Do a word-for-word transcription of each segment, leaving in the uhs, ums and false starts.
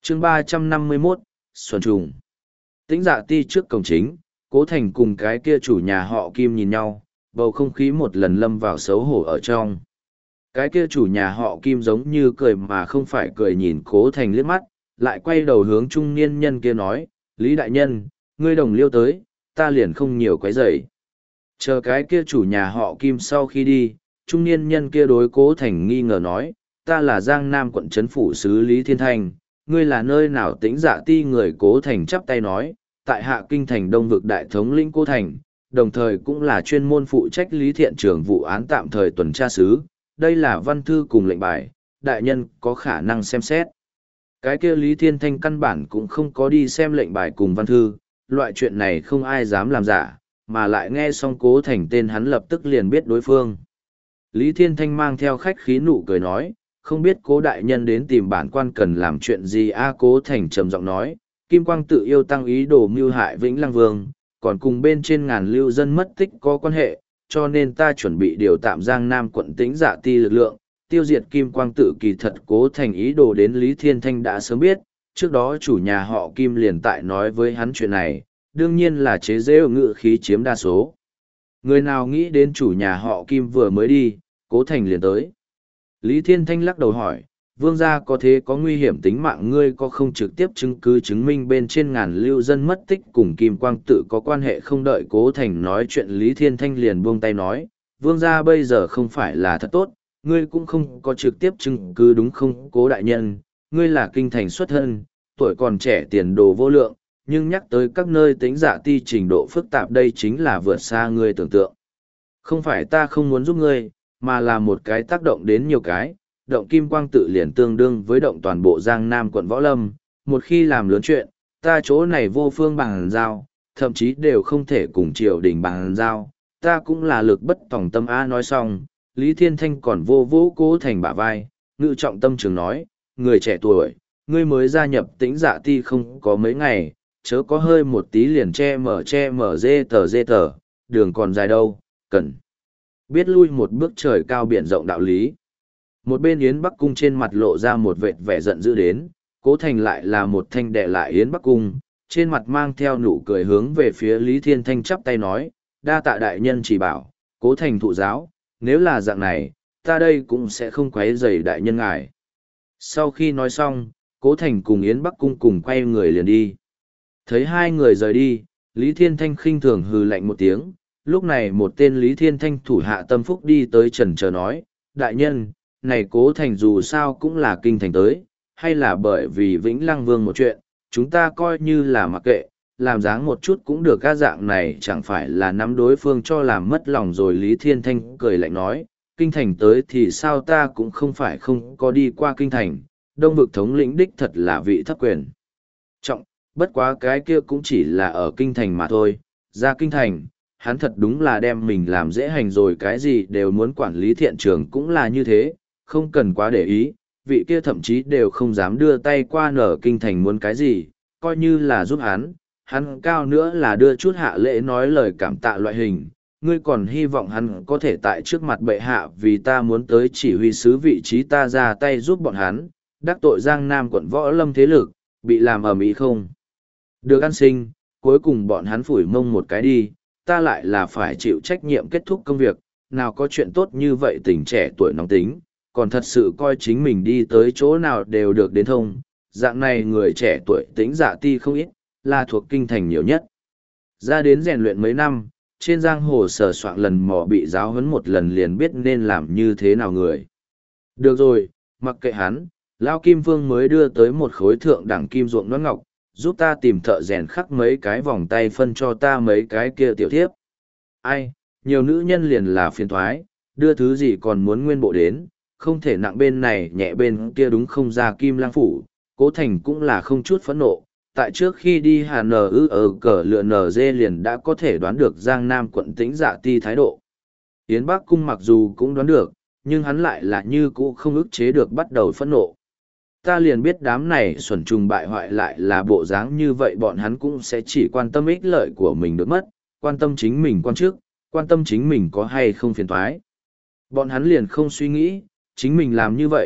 chương ba trăm năm mươi mốt, Xuân Trùng. Tĩnh Dạ Ti trước cổng chính, Cố Thành cùng cái kia chủ nhà họ Kim nhìn nhau, bầu không khí một lần lâm vào xấu hổ ở trong. Cái kia chủ nhà họ Kim giống như cười mà không phải cười nhìn Cố Thành liếc mắt, lại quay đầu hướng trung niên nhân kia nói, Lý Đại Nhân, ngươi đồng liêu tới, ta liền không nhiều quấy rầy. Chờ cái kia chủ nhà họ Kim sau khi đi, trung niên nhân kia đối Cố Thành nghi ngờ nói, ta là Giang Nam quận trấn phủ sứ Lý Thiên Thanh, ngươi là nơi nào Tĩnh Dạ Ti người. Cố Thành chắp tay nói, tại hạ kinh thành đông vực đại thống lĩnh Cố Thành, đồng thời cũng là chuyên môn phụ trách Lý Thiện Trường vụ án tạm thời tuần tra sứ, đây là văn thư cùng lệnh bài, đại nhân có khả năng xem xét. Cái kia Lý Thiên Thanh căn bản cũng không có đi xem lệnh bài cùng văn thư, loại chuyện này không ai dám làm giả, mà lại nghe xong Cố Thành tên hắn lập tức liền biết đối phương. Lý Thiên Thanh mang theo khách khí nụ cười nói, không biết Cố đại nhân đến tìm bản quan cần làm chuyện gì a. Cố Thành trầm giọng nói, Kim Quang tự yêu tăng ý đồ mưu hại Vĩnh Lăng Vương, còn cùng bên trên ngàn lưu dân mất tích có quan hệ, cho nên ta chuẩn bị điều tạm Giang Nam quận Tĩnh Dạ Ti lực lượng, tiêu diệt Kim Quang tự. Kỳ thật Cố Thành ý đồ đến Lý Thiên Thanh đã sớm biết, trước đó chủ nhà họ Kim liền tại nói với hắn chuyện này, đương nhiên là chế giễu ngự khí chiếm đa số. Người nào nghĩ đến chủ nhà họ Kim vừa mới đi, Cố Thành liền tới. Lý Thiên Thanh lắc đầu hỏi, vương gia có thế có nguy hiểm tính mạng ngươi có không trực tiếp chứng cứ chứng minh bên trên ngàn lưu dân mất tích cùng Kim Quang tự có quan hệ không. Đợi Cố Thành nói chuyện Lý Thiên Thanh liền buông tay nói, vương gia bây giờ không phải là thật tốt, ngươi cũng không có trực tiếp chứng cứ đúng không. Cố đại nhân, ngươi là kinh thành xuất thân, tuổi còn trẻ tiền đồ vô lượng, nhưng nhắc tới các nơi Tĩnh Dạ Ti trình độ phức tạp đây chính là vượt xa ngươi tưởng tượng. Không phải ta không muốn giúp ngươi, mà là một cái tác động đến nhiều cái, động Kim Quang tự liền tương đương với động toàn bộ Giang Nam quận Võ Lâm, một khi làm lớn chuyện, ta chỗ này vô phương bằng giao, thậm chí đều không thể cùng triều đình bằng giao, ta cũng là lực bất tòng tâm. A nói xong, Lý Thiên Thanh còn vô vũ Cố Thành bả vai, ngự trọng tâm trường nói, người trẻ tuổi, ngươi mới gia nhập Tĩnh Dạ Ti không có mấy ngày, chớ có hơi một tí liền che mở che mở dê tờ dê tờ, đường còn dài đâu, cần biết lui một bước trời cao biển rộng đạo lý. Một bên Yến Bắc Cung trên mặt lộ ra một vệt vẻ giận dữ đến, Cố Thành lại là một thanh đệ lại Yến Bắc Cung, trên mặt mang theo nụ cười hướng về phía Lý Thiên Thanh chắp tay nói, đa tạ đại nhân chỉ bảo, Cố Thành thụ giáo, nếu là dạng này, ta đây cũng sẽ không quấy rầy đại nhân ngài. Sau khi nói xong, Cố Thành cùng Yến Bắc Cung cùng quay người liền đi. Thấy hai người rời đi, Lý Thiên Thanh khinh thường hừ lạnh một tiếng, lúc này một tên Lý Thiên Thanh thủ hạ tâm phúc đi tới trần chờ nói, đại nhân, này Cố Thành dù sao cũng là kinh thành tới, hay là bởi vì Vĩnh Lăng Vương một chuyện, chúng ta coi như là mặc kệ, làm dáng một chút cũng được. Các dạng này chẳng phải là nắm đối phương cho làm mất lòng rồi. Lý Thiên Thanh cười lạnh nói, kinh thành tới thì sao, ta cũng không phải không có đi qua kinh thành, đông vực thống lĩnh đích thật là vị thấp quyền trọng, bất quá cái kia cũng chỉ là ở kinh thành mà thôi, ra kinh thành, hắn thật đúng là đem mình làm dễ hành rồi, cái gì đều muốn quản. Lý Thiện Trường cũng là như thế, không cần quá để ý, vị kia thậm chí đều không dám đưa tay qua nở kinh thành muốn cái gì, coi như là giúp hắn, hắn cao nữa là đưa chút hạ lễ nói lời cảm tạ loại hình, ngươi còn hy vọng hắn có thể tại trước mặt bệ hạ vì ta muốn tới chỉ huy sứ vị trí ta ra tay giúp bọn hắn, đắc tội Giang Nam quận Võ Lâm thế lực, bị làm ầm ĩ không được ăn sinh, cuối cùng bọn hắn phủi mông một cái đi, ta lại là phải chịu trách nhiệm kết thúc công việc, nào có chuyện tốt như vậy. Tình trẻ tuổi nóng tính, còn thật sự coi chính mình đi tới chỗ nào đều được đến thông, dạng này người trẻ tuổi Tĩnh Dạ Ti không ít, là thuộc kinh thành nhiều nhất. Ra đến rèn luyện mấy năm, trên giang hồ sờ soạn lần mò bị giáo huấn một lần liền biết nên làm như thế nào người. Được rồi, mặc kệ hắn, Lao Kim Vương mới đưa tới một khối thượng đẳng kim ruộng nón ngọc, giúp ta tìm thợ rèn khắc mấy cái vòng tay phân cho ta mấy cái kia tiểu thiếp. Ai, nhiều nữ nhân liền là phiền thoái, đưa thứ gì còn muốn nguyên bộ đến, không thể nặng bên này nhẹ bên kia đúng không. Ra Kim Lang phủ, Cố Thành cũng là không chút phẫn nộ, tại trước khi đi Hà Nờ ư ở cờ lựa nờ dê liền đã có thể đoán được Giang Nam quận Tĩnh Dạ Ti thái độ. Yến Bắc Cung mặc dù cũng đoán được, nhưng hắn lại là như cũ không ức chế được bắt đầu phẫn nộ. Ta liền biết đám này xuẩn trùng bại hoại lại là bộ dáng như vậy, bọn hắn cũng sẽ chỉ quan tâm ích lợi của mình được mất, quan tâm chính mình quan trước, quan tâm chính mình có hay không phiền toái. Bọn hắn liền không suy nghĩ, chính mình làm như vậy,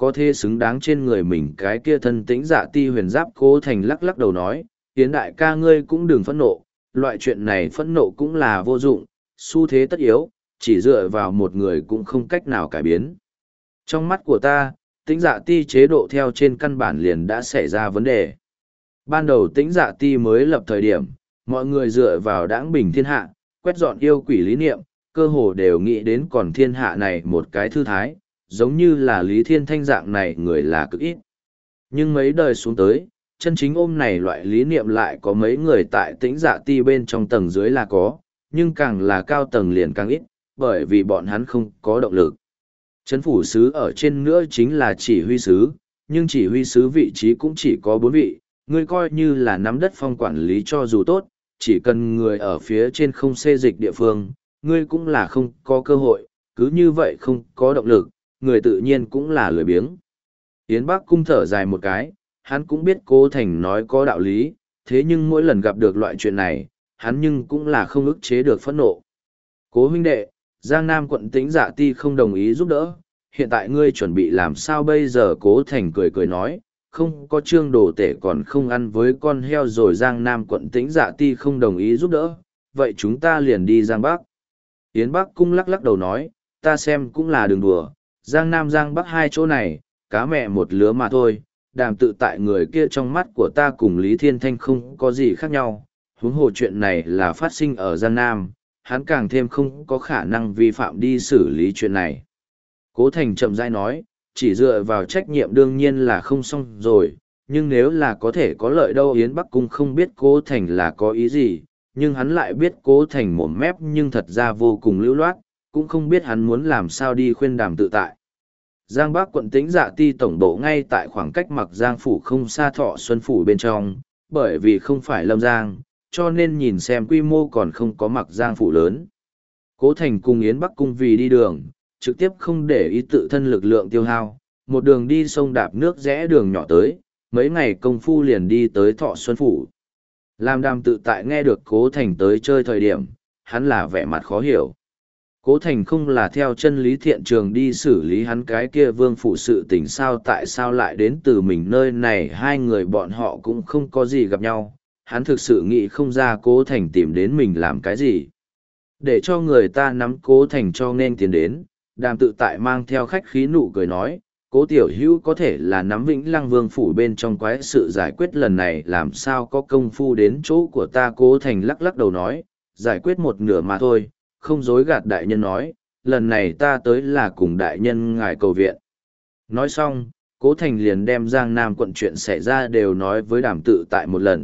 có thế xứng đáng trên người mình cái kia thân tĩnh dạ ti huyền giáp. Cố Thành lắc lắc đầu nói, Yến đại ca ngươi cũng đừng phẫn nộ, loại chuyện này phẫn nộ cũng là vô dụng, xu thế tất yếu, chỉ dựa vào một người cũng không cách nào cải biến. Trong mắt của ta, tĩnh dạ ti chế độ theo trên căn bản liền đã xảy ra vấn đề. Ban đầu tĩnh dạ ti mới lập thời điểm, mọi người dựa vào đãng bình thiên hạ, quét dọn yêu quỷ lý niệm, cơ hồ đều nghĩ đến còn thiên hạ này một cái thư thái, giống như là Lý Thiên Thanh dạng này người là cực ít. Nhưng mấy đời xuống tới, chân chính ôm này loại lý niệm lại có mấy người tại tĩnh dạ ti bên trong tầng dưới là có, nhưng càng là cao tầng liền càng ít, bởi vì bọn hắn không có động lực. Chấn phủ sứ ở trên nữa chính là chỉ huy sứ, nhưng chỉ huy sứ vị trí cũng chỉ có bốn vị, người coi như là nắm đất phong quản lý cho dù tốt, chỉ cần người ở phía trên không xê dịch địa phương, ngươi cũng là không có cơ hội, cứ như vậy không có động lực, người tự nhiên cũng là lười biếng. Yến Bắc Cung thở dài một cái, hắn cũng biết Cố Thành nói có đạo lý, thế nhưng mỗi lần gặp được loại chuyện này, hắn nhưng cũng là không ức chế được phẫn nộ. Cố huynh đệ, Giang Nam quận Tĩnh Dạ Ti không đồng ý giúp đỡ, hiện tại ngươi chuẩn bị làm sao bây giờ? Cố Thành cười cười nói, không có trương đồ tể còn không ăn với con heo rồi. Giang Nam quận Tĩnh Dạ Ti không đồng ý giúp đỡ, vậy chúng ta liền đi Giang Bắc. Yến Bắc Cung lắc lắc đầu nói, ta xem cũng là đường đùa, Giang Nam Giang Bắc hai chỗ này, cá mẹ một lứa mà thôi, Đàm Tự Tại người kia trong mắt của ta cùng Lý Thiên Thanh không có gì khác nhau, huống hồ chuyện này là phát sinh ở Giang Nam, hắn càng thêm không có khả năng vi phạm đi xử lý chuyện này. Cố Thành chậm rãi nói, chỉ dựa vào trách nhiệm đương nhiên là không xong rồi, nhưng nếu là có thể có lợi đâu. Yến Bắc Cung không biết Cố Thành là có ý gì, nhưng hắn lại biết Cố Thành mồm mép nhưng thật ra vô cùng lưu loát, cũng không biết hắn muốn làm sao đi khuyên Đàm Tự Tại. Giang Bắc quận Tĩnh Dạ Ti tổng bộ ngay tại khoảng cách Mặc Giang phủ không xa Thọ Xuân phủ bên trong, bởi vì không phải Lâm Giang, cho nên nhìn xem quy mô còn không có Mặc Giang phủ lớn. Cố Thành cùng Yến Bắc Cung vì đi đường, trực tiếp không để ý tự thân lực lượng tiêu hao, một đường đi sông đạp nước rẽ đường nhỏ tới, mấy ngày công phu liền đi tới Thọ Xuân phủ. Làm Đàm Tự Tại nghe được Cố Thành tới chơi thời điểm, hắn là vẻ mặt khó hiểu. Cố Thành không là theo chân lý thiện trường đi xử lý hắn cái kia vương phủ sự tình sao, tại sao lại đến từ mình nơi này? Hai người bọn họ cũng không có gì gặp nhau, hắn thực sự nghĩ không ra Cố Thành tìm đến mình làm cái gì. Để cho người ta nắm Cố Thành cho nên tiến đến, Đàm Tự Tại mang theo khách khí nụ cười nói, Cố tiểu hữu có thể là nắm Vĩnh Lăng vương phủ bên trong quái sự giải quyết lần này, làm sao có công phu đến chỗ của ta? Cố Thành lắc lắc đầu nói, giải quyết một nửa mà thôi, không dối gạt đại nhân nói, lần này ta tới là cùng đại nhân ngài cầu viện. Nói xong, Cố Thành liền đem Giang Nam quận chuyện xảy ra đều nói với Đàm Tự Tại một lần.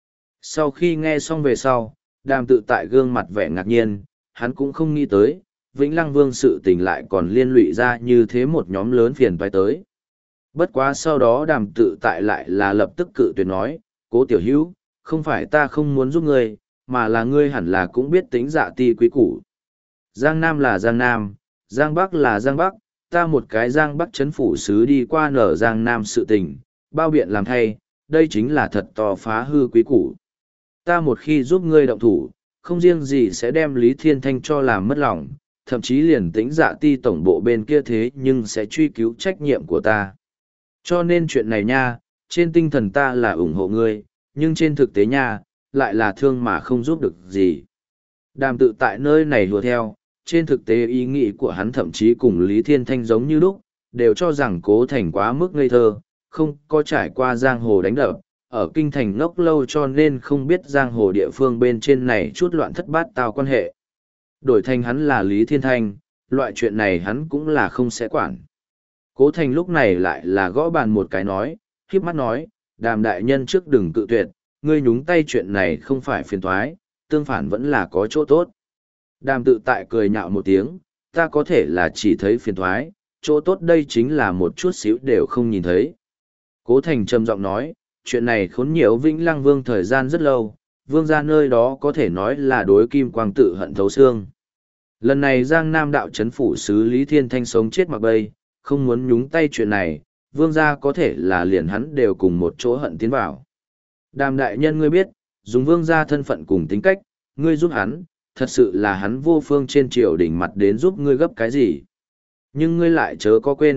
Sau khi nghe xong về sau, Đàm Tự Tại gương mặt vẻ ngạc nhiên, hắn cũng không nghĩ tới, Vĩnh Lăng Vương sự tình lại còn liên lụy ra như thế một nhóm lớn phiền toái tới. Bất quá sau đó Đàm Tự Tại lại là lập tức cự tuyệt nói, Cố tiểu hữu, không phải ta không muốn giúp ngươi, mà là ngươi hẳn là cũng biết Tĩnh Dạ Ti quý củ. Giang Nam là Giang Nam, Giang Bắc là Giang Bắc, ta một cái Giang Bắc chấn phủ sứ đi qua nở Giang Nam sự tình, bao biện làm thay, đây chính là thật to phá hư quý củ. Ta một khi giúp ngươi động thủ, không riêng gì sẽ đem Lý Thiên Thanh cho làm mất lòng, thậm chí liền Tĩnh Dạ Ti tổng bộ bên kia thế nhưng sẽ truy cứu trách nhiệm của ta. Cho nên chuyện này nha, trên tinh thần ta là ủng hộ ngươi, nhưng trên thực tế nha, lại là thương mà không giúp được gì. Đàm Tự Tại nơi này hùa theo, trên thực tế ý nghĩ của hắn thậm chí cùng Lý Thiên Thanh giống như lúc, đều cho rằng Cố Thành quá mức ngây thơ, không có trải qua giang hồ đánh đập, ở kinh thành ngốc lâu cho nên không biết giang hồ địa phương bên trên này chút loạn thất bát tao quan hệ. Đổi thành hắn là Lý Thiên Thanh, loại chuyện này hắn cũng là không sẽ quản. Cố Thành lúc này lại là gõ bàn một cái nói, khiếp mắt nói, Đàm đại nhân trước đừng cự tuyệt, ngươi nhúng tay chuyện này không phải phiền toái, tương phản vẫn là có chỗ tốt. Đàm Tự Tại cười nhạo một tiếng, ta có thể là chỉ thấy phiền toái, chỗ tốt đây chính là một chút xíu đều không nhìn thấy. Cố Thành trầm giọng nói, chuyện này khốn nhiều Vĩnh Lăng Vương thời gian rất lâu, Vương gia nơi đó có thể nói là đối Kim Quang tự hận thấu xương. Lần này Giang Nam đạo chấn phủ sứ Lý Thiên Thanh sống chết mặc bay, không muốn nhúng tay chuyện này, Vương gia có thể là liền hắn đều cùng một chỗ hận tiến vào. Đàm đại nhân ngươi biết, dùng Vương gia thân phận cùng tính cách, ngươi giúp hắn, thật sự là hắn vô phương trên triều đỉnh mặt đến giúp ngươi gấp cái gì. Nhưng ngươi lại chớ có quên,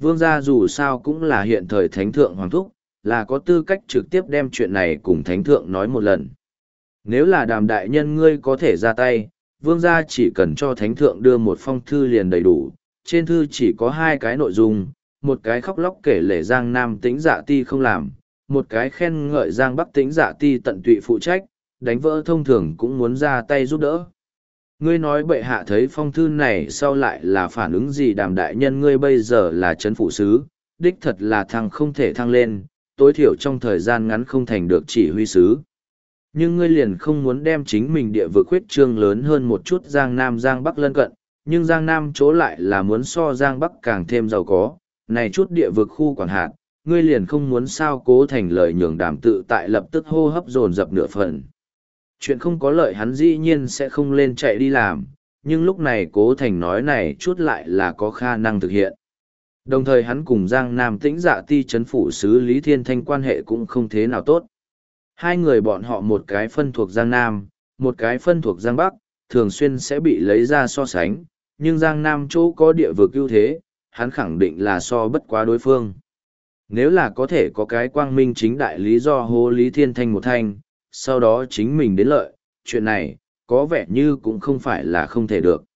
vương gia dù sao cũng là hiện thời thánh thượng hoàng thúc, là có tư cách trực tiếp đem chuyện này cùng thánh thượng nói một lần. Nếu là đàm đại nhân ngươi có thể ra tay, vương gia chỉ cần cho thánh thượng đưa một phong thư liền đầy đủ, trên thư chỉ có hai cái nội dung, một cái khóc lóc kể lể Giang Nam Tĩnh Dạ Ti không làm, một cái khen ngợi Giang Bắc Tĩnh Dạ Ti tận tụy phụ trách, đánh vỡ thông thường cũng muốn ra tay giúp đỡ. Ngươi nói bệ hạ thấy phong thư này sau lại là phản ứng gì? Đàm đại nhân ngươi bây giờ là chấn phụ sứ, đích thật là thăng không thể thăng lên, tối thiểu trong thời gian ngắn không thành được chỉ huy sứ. Nhưng ngươi liền không muốn đem chính mình địa vực khuyết trương lớn hơn một chút Giang Nam Giang Bắc lân cận, nhưng Giang Nam chỗ lại là muốn so Giang Bắc càng thêm giàu có, này chút địa vực khu quản hạt, ngươi liền không muốn sao? Cố Thành lời nhường Đàm tự tại lập tức hô hấp dồn dập nửa phần. Chuyện không có lợi hắn dĩ nhiên sẽ không lên chạy đi làm, nhưng lúc này Cố Thành nói này chút lại là có khả năng thực hiện. Đồng thời hắn cùng Giang Nam Tĩnh Dạ Ti chấn phủ sứ Lý Thiên Thanh quan hệ cũng không thế nào tốt. Hai người bọn họ một cái phân thuộc Giang Nam, một cái phân thuộc Giang Bắc, thường xuyên sẽ bị lấy ra so sánh, nhưng Giang Nam chỗ có địa vực ưu thế, hắn khẳng định là so bất quá đối phương. Nếu là có thể có cái quang minh chính đại lý do hô Lý Thiên Thanh một thanh, sau đó chính mình đến lợi, chuyện này, có vẻ như cũng không phải là không thể được.